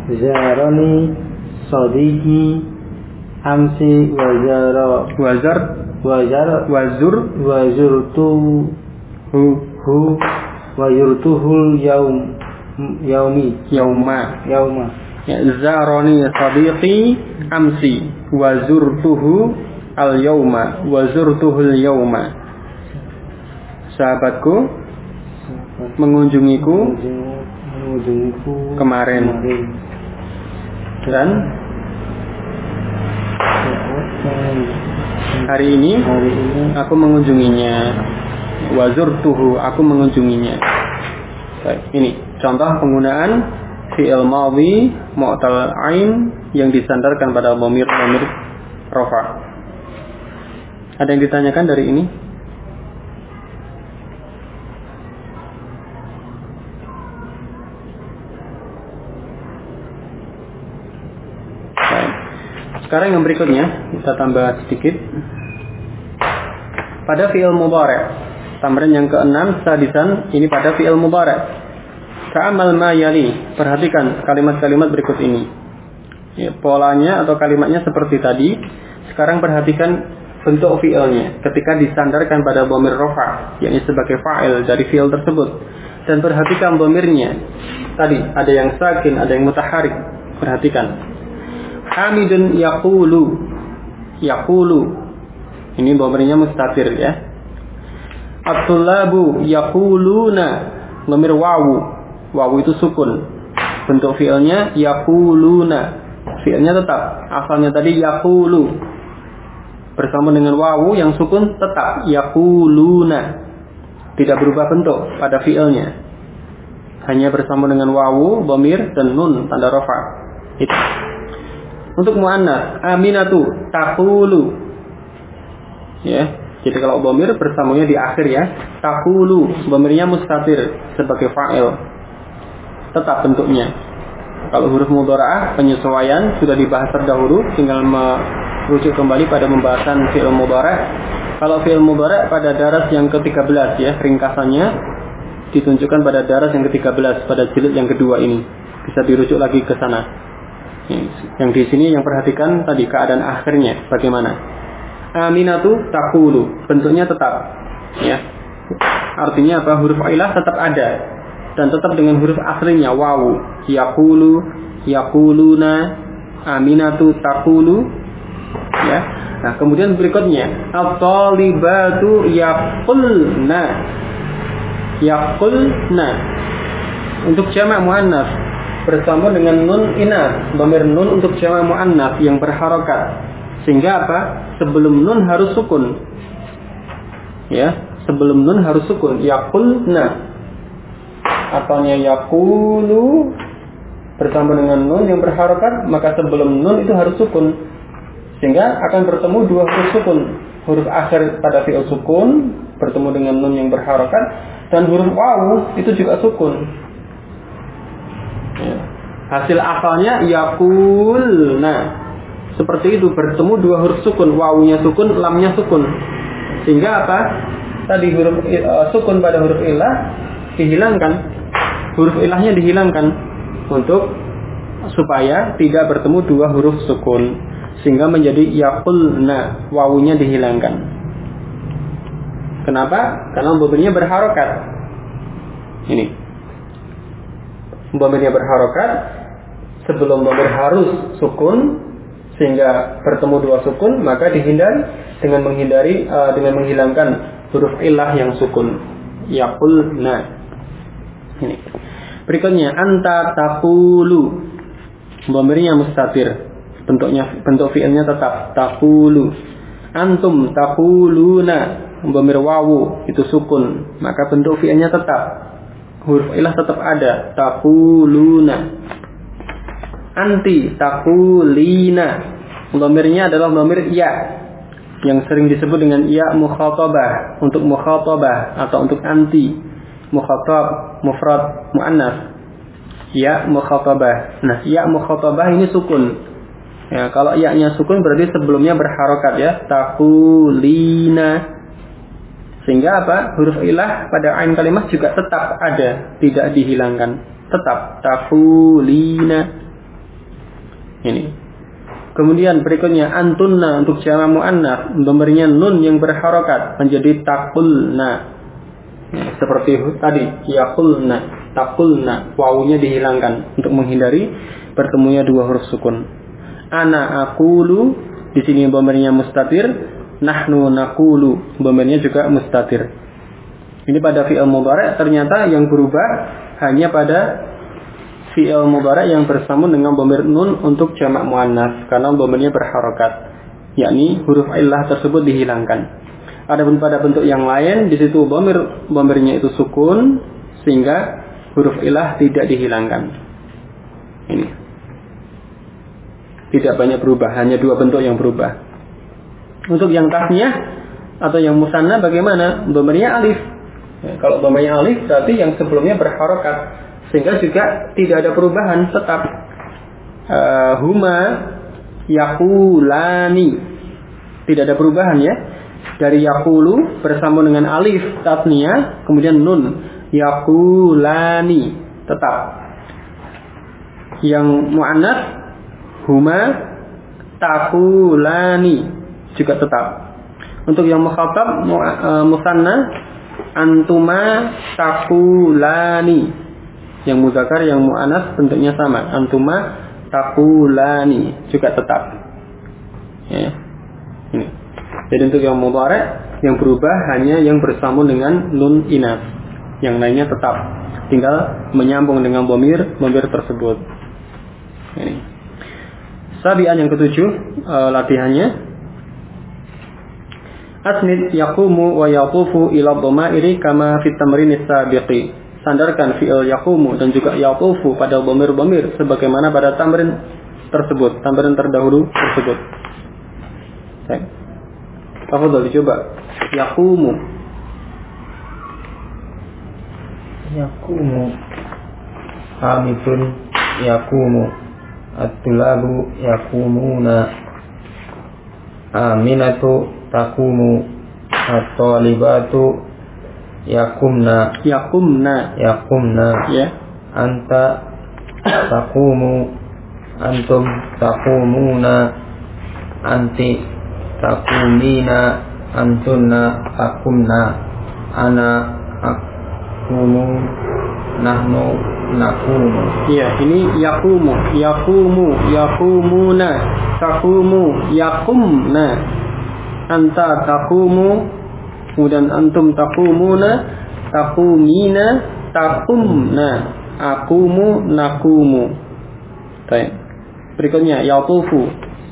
Speaker 2: sadiqi amsi wazurtuhul yauma.
Speaker 1: Ya, zaroni sadiqi amsi wazurtuhu al-yauma wazurtuhul yauma. Sahabatku mengunjungiku kemarin. Dan hari ini aku mengunjunginya. Wazurtuhu, aku mengunjunginya. Baik, ini contoh penggunaan fi'il madhi mu'tal ain yang disandarkan pada dhamir rafa. Ada yang ditanyakan dari ini? Sekarang yang berikutnya kita tambah sedikit. Pada fi'il mudhari', tambahan yang ke-6 sadisan, ini pada fi'il mudhari'. Ta'amal ma yali, perhatikan kalimat-kalimat berikut ini. Ya, polanya atau kalimatnya seperti tadi. Sekarang perhatikan bentuk fi'ilnya ketika disandarkan pada dhamir rafa', yakni sebagai fa'il dari fi'il tersebut. Dan perhatikan dhamirnya. Tadi ada yang sakin, ada yang mutaharrik. Perhatikan. Hamidun yaqulu. Yaqulu. Ini dhamirnya mustatir ya. At-tullabu yaquluna. Dhamir wawu. Wawu itu sukun. Bentuk fi'ilnya yaquluna. Fi'ilnya tetap. Asalnya tadi yaqulu. Bersama dengan wawu yang sukun tetap yaquluna. Tidak berubah bentuk pada fi'ilnya. Hanya bersama dengan wawu, dhamir dan nun tanda rafa. Itu. Untuk muannas, Aminatu taqulu. Ya, jadi kalau dhamir bersamanya di akhir ya. Taqulu, dhamirnya mustatir sebagai fa'il. Tetap bentuknya. Kalau huruf mudhara'ah penyesuaian sudah dibahas terdahulu, tinggal merujuk kembali pada pembahasan fi'il mudhari'. Kalau fi'il mudhari' pada daras yang ke-13 ya, ringkasannya ditunjukkan pada daras yang ke-13 pada jilid yang kedua ini. Bisa dirujuk lagi ke sana. Yang di sini yang perhatikan tadi keadaan akhirnya bagaimana. Aminatu taqulu, bentuknya tetap ya. Artinya apa? Huruf ilah tetap ada dan tetap dengan huruf aslinya wawu. Yaqulu, yaquluna, aminatu taqulu ya. Nah, kemudian berikutnya at-talibatu yaqulna. Yaqulna. Untuk jamak muannas bersama dengan nun inas, dhamir nun untuk jamak muannas yang berharokat. Sehingga apa? Sebelum nun harus sukun. Ya, sebelum nun harus sukun. Yaqulna. Asalnya yaqulu bersama dengan nun yang berharokat, maka sebelum nun itu harus sukun. Sehingga akan bertemu dua huruf sukun. Huruf akhir pada fi'il sukun bertemu dengan nun yang berharokat, dan huruf wawu itu juga sukun. Ya. Hasil asalnya yaqulna. Seperti itu, bertemu dua huruf sukun, wawunya sukun, lamnya sukun. Sehingga apa? Tadi huruf sukun pada huruf ilah dihilangkan. Huruf ilahnya dihilangkan untuk supaya tidak bertemu dua huruf sukun. Sehingga menjadi yaqulna, wawunya dihilangkan. Kenapa? Karena dhamirnya berharokat. Ini. Dhamirnya berharokat, sebelum dhamir harus sukun, sehingga bertemu dua sukun, maka dihindari dengan menghilangkan huruf ilah yang sukun. Yaqulna. Ini. Berikutnya anta taqulu. Dhamirnya mustatir. Bentuk fi'ilnya tetap taqulu. Antum taquluna. Dhamir wawu itu sukun, maka bentuk fi'ilnya tetap. Huruf ilah tetap ada, taquluna. Anti taqulina. Dhamirnya adalah dhamir ya yang sering disebut dengan ya mukhatabah, untuk mukhatabah atau untuk anti. Mukhatab, mufrad, muannas. Ya mukhatabah. Nah, ya mukhatabah ini sukun. Ya, kalau ya-nya sukun berarti sebelumnya berharokat ya, taqulina. Sehingga apa? Huruf ilah pada ain kalimat juga tetap ada, tidak dihilangkan. Tetap taqulina. Ini. Kemudian berikutnya antunna untuk jamak muannas, dhamirnya nun yang berharokat menjadi taqulna. Ya, seperti tadi yaqulna, taqulna, wawunya dihilangkan untuk menghindari bertemunya dua huruf sukun. Ana aqulu, di sini dhamirnya mustatir. Nahnu naqulu, dhamirnya juga mustatir. Ini pada fi'il mudhari' ternyata yang berubah hanya pada fi'il mudhari' yang bersama dengan dhamir nun untuk jamak muannas, karena dhamirnya berharokat, yakni huruf illah tersebut dihilangkan. Adapun pada bentuk yang lain, di situ dhamirnya itu sukun, sehingga huruf ilah tidak dihilangkan. Ini. Tidak banyak berubah, hanya dua bentuk yang berubah. Untuk yang tasniyah atau yang musanna bagaimana? Dhamirnya alif. Ya, kalau dhamirnya alif berarti yang sebelumnya berharokat, sehingga juga tidak ada perubahan, tetap huma Yaqulani. Tidak ada perubahan ya. Dari yaqulu bersambung dengan alif tasniyah, kemudian nun. Yaqulani tetap. Yang muannats huma taqulani juga tetap. Untuk yang mukhatab musanna antuma taqulani. Yang muzakkar yang muannats bentuknya sama, antuma taqulani juga tetap. Ya. Ini. Jadi untuk yang mudhari' yang berubah hanya yang bersambung dengan nun inas. Yang lainnya tetap. Tinggal menyambung dengan dhamir tersebut. Ini. Sabian yang ketujuh latihannya. Asnid yaqumu wa yatufu ila dhamairi kama fit tamrin as-sabiqi. Sandarkan fi'il yaqumu dan juga yatufu pada dhamir sebagaimana pada tamrin tersebut, tamrin terdahulu tersebut. Baik. Tafadhol dicoba. Yaqumu.
Speaker 2: Yaqumu. Hamidun yaqumu. At-tulabu yaqumuna. Aminatu taqumu. At-talibatu yaqumna. Ya. Anta taqumu. Antum taqumuna. Anti taqumina. Antunna taqumna. Ana aqumu. Nahnu naqumu.
Speaker 1: Ya, ini yaqumu, yaqumuna, taqumu, yaqumna. Anta taqumu, kemudian antum taqumuna, taqumina, taqumna. Aqumu, naqumu. Baik. Berikutnya yatufu.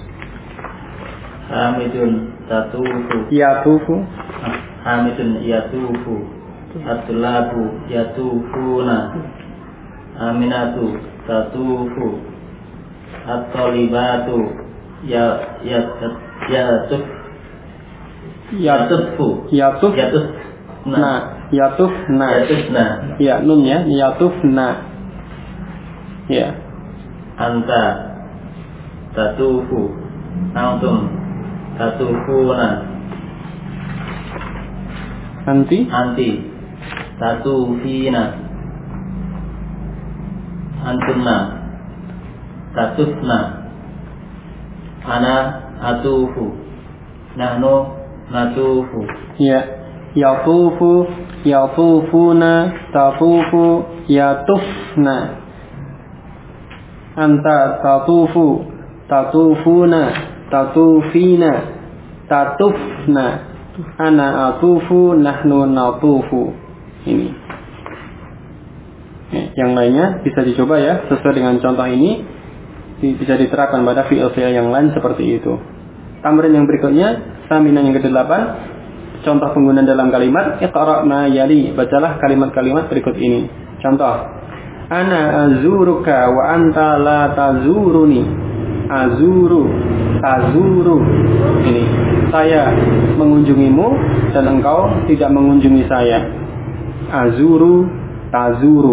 Speaker 2: Hamidun tatufu.
Speaker 1: Yatufu.
Speaker 2: Hamidun yatufu. At-tulabu yatufuna. Aminatu tatufu. At-talibatu yatufna.
Speaker 1: Ya, nun ya, yatufna. Ya.
Speaker 2: Anta tatufu. Antum tatufuna. Anti tatufina. Antunna tatufna. Ana atufu. Nahnu natufu.
Speaker 1: Ya. Yatufu, yatufuna, tatufu, yatufna. Anta tatufu, tatufuna, tatufina, tatufna. Ana atufu, nahnu natufu. Ini. Yang lainnya bisa dicoba ya, sesuai dengan contoh ini bisa diterapkan pada fi'il-fi'il yang lain seperti itu. Tamrin yang berikutnya, saminan yang ke-8, contoh penggunaan dalam kalimat iqra' ma yali, bacalah kalimat-kalimat berikut ini. Contoh, ana azuruka wa anta la tazuruni. Azuru, tazuru. Ini, saya mengunjungimu dan engkau tidak mengunjungi saya. Azuru, tazuru.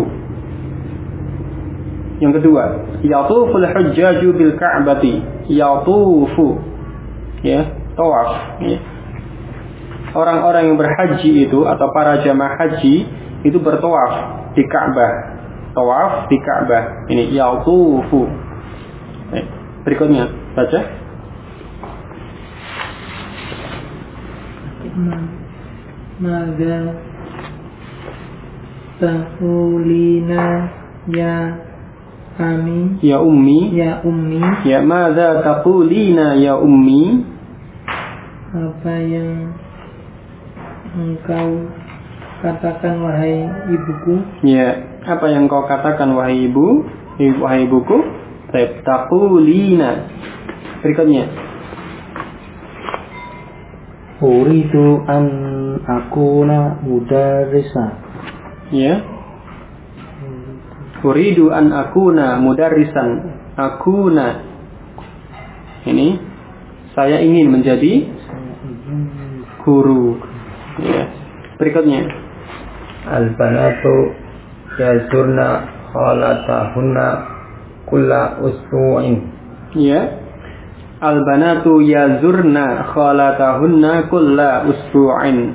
Speaker 1: Yang kedua, yatuful hujjaju bil ka'bati. Yatufu, ya, tawaf, ya. Orang-orang yang berhaji itu atau para jamaah haji itu bertawaf di Ka'bah. Tawaf di Ka'bah. Ini yatufu. Berikutnya baca.
Speaker 3: Maka taqulina ya ami.
Speaker 1: Ya ummi.
Speaker 3: Ya ummi.
Speaker 1: Ya madza taqulina ya ummi.
Speaker 3: Apa yang engkau katakan wahai ibuku?
Speaker 1: Ya, apa yang kau katakan wahai ibu? Wahai ibuku? Taqulina. Berikutnya.
Speaker 2: Uridu an akuna mudarrisa.
Speaker 1: Ya. Uridu an akuna mudarrisan. Akuna. Ini saya ingin menjadi guru. Ya. Berikutnya.
Speaker 2: Al-banatu yazurna khalatahunna kulla usbu'in.
Speaker 1: Ya. Al-banatu yazurna khalatahunna kulla usbu'in.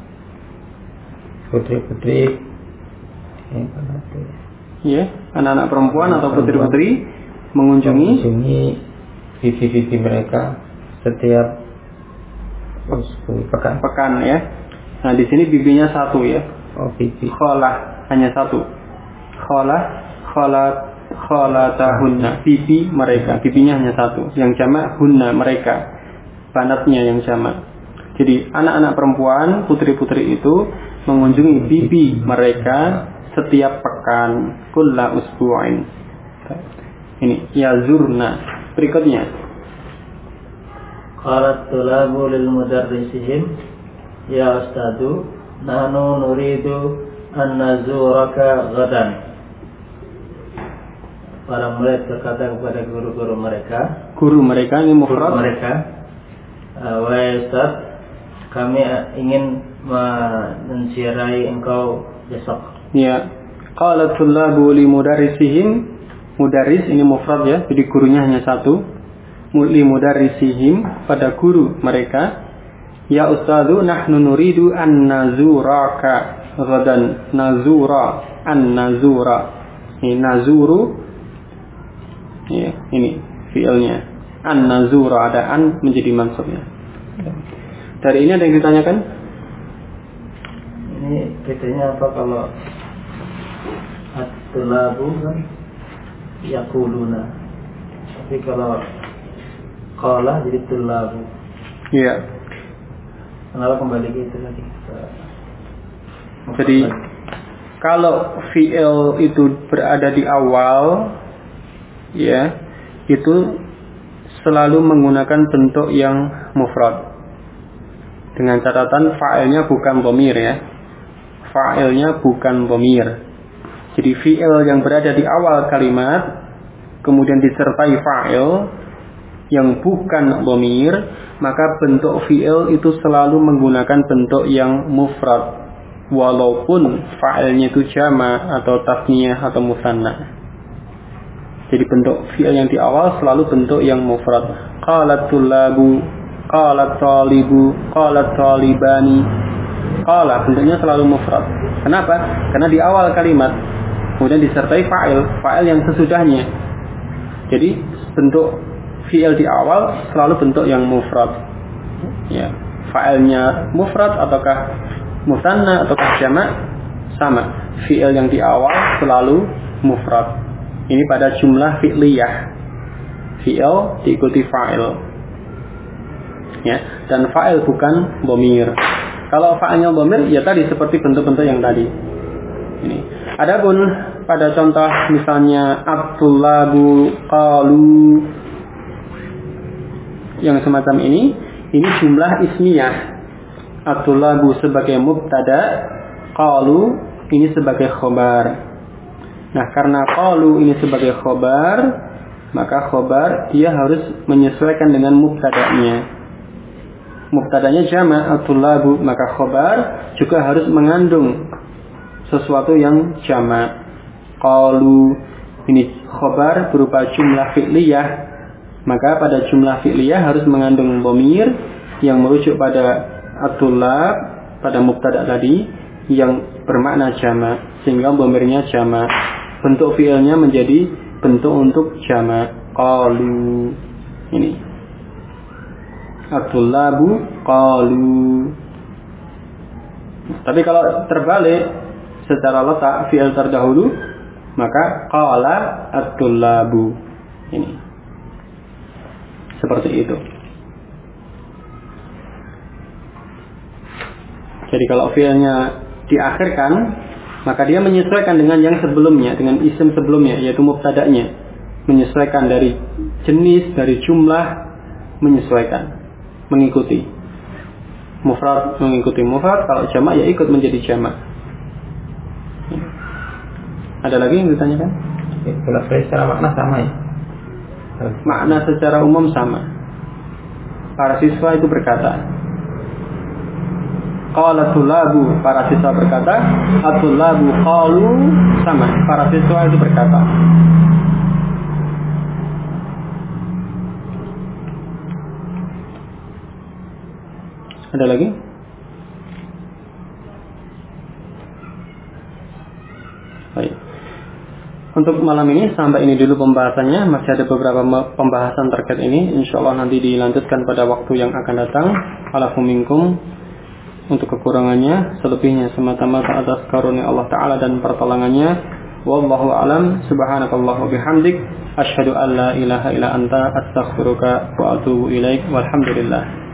Speaker 2: Putri-putri
Speaker 1: Ya, anak-anak perempuan atau putri-putri mengunjungi
Speaker 2: bibi-bibi mereka setiap
Speaker 1: pekan ya. Nah, di sini bibinya satu ya.
Speaker 2: Oh, bibi.
Speaker 1: Khalah hanya satu. Khalatahunna, bibi mereka, bibinya hanya satu. Yang jamak hunna mereka, banatnya yang jamak. Jadi anak-anak perempuan, putri-putri itu mengunjungi bibi mereka setiap pekan, kulla usbu'in. Ini yazurna. Berikutnya,
Speaker 2: qalat tulabu lil mudarrisihim ya ustadu nahnu nuridu an nazuraka ghadan. Para murid berkata kepada guru-guru mereka.
Speaker 1: Guru mereka ini mufrad.
Speaker 2: Guru mereka, wahai Ustaz, kami ingin menziarahi engkau besok.
Speaker 1: Ya. Qalat tullabu li mudarrisihim. Mudarris ini mufrad ya, jadi gurunya hanya satu. Li mudarrisihim, pada guru mereka. Ya Ustadu, nahnu nuridu an nazuraka ghadan. Nazura, an nazura. Ini nazuru. Ya, ini fi'ilnya. An-nazura, ada an menjadi mansubnya. Dari ini ada yang ditanyakan?
Speaker 2: Ini bedanya apa kalau at-tulabu kan yaquluna. Tapi kalau qala jadi tulabu.
Speaker 1: Iya.
Speaker 2: Kenapa kembali ke itu lagi?
Speaker 1: Jadi kalau fi'il itu berada di awal, ya, itu selalu menggunakan bentuk yang mufrad. Dengan catatan fa'ilnya bukan dhamir ya. Fa'ilnya bukan dhamir. Jadi fi'il yang berada di awal kalimat kemudian disertai fa'il yang bukan dhamir, maka bentuk fi'il itu selalu menggunakan bentuk yang mufrad. Walaupun fa'ilnya itu jama' atau tasniyah atau musanna. Jadi bentuk fi'il yang di awal selalu bentuk yang mufrad. Qalat tullabu, qalat talibu, qalat talibani. Qala bentuknya selalu mufrad. Kenapa? Karena di awal kalimat kemudian disertai fa'il yang sesudahnya. Jadi bentuk fi'il di awal selalu bentuk yang mufrad. Ya, fa'ilnya mufrad ataukah musanna ataukah jama' sama. Fi'il yang di awal selalu mufrad. Ini pada jumlah fi'liyah. Fi'il diikuti fa'il. Ya, dan fa'il bukan dhamir. Kalau fa'ilnya dhamir, ya tadi seperti bentuk-bentuk yang tadi. Ini. Adapun pada contoh misalnya at-tullabu qalu yang semacam ini jumlah ismiyah. At-tullabu sebagai mubtada, qalu ini sebagai khobar. Nah, karena qalu ini sebagai khobar, maka khobar dia harus menyesuaikan dengan mubtada'nya. Mubtada'nya jama' at-tullabu, maka khobar juga harus mengandung sesuatu yang jama'. Qalu ini khobar berupa jumlah fi'liyah, maka pada jumlah fi'liyah harus mengandung dhamir yang merujuk pada at-tullab, pada mubtada' tadi yang bermakna jama', sehingga dhamirnya jama'. Bentuk fi'ilnya menjadi bentuk untuk jama'. Qalu. Ini. At-tullabu qalu. Tapi kalau terbalik secara letak fi'il terdahulu, maka qala at-tullabu. Ini. Seperti itu. Jadi kalau fi'ilnya diakhirkan, maka dia menyesuaikan dengan yang sebelumnya, dengan isim sebelumnya, yaitu mubtada'nya. Menyesuaikan dari jenis, dari jumlah, menyesuaikan, mengikuti. Mufrad mengikuti mufrad, kalau jamak ya ikut menjadi jamak. Ada lagi yang ditanyakan?
Speaker 2: Kalau secara makna sama ya?
Speaker 1: Makna secara umum sama. Para siswa itu berkata, qala tullabu, para siswa berkata, at-tullabu qalu, sama, para siswa itu berkata. Ada lagi? Baik. Untuk malam ini sampai ini dulu pembahasannya. Masih ada beberapa pembahasan terkait ini. InsyaAllah nanti dilanjutkan pada waktu yang akan datang. Alafu minkum. Untuk kekurangannya, selebihnya semata-mata atas karunia Allah Ta'ala dan pertolongannya. Wallahu a'lam. Subhanakallahu bihamdik. Asyhadu an la ilaha illa anta astaghfiruka wa atubu ilaik. Walhamdulillah.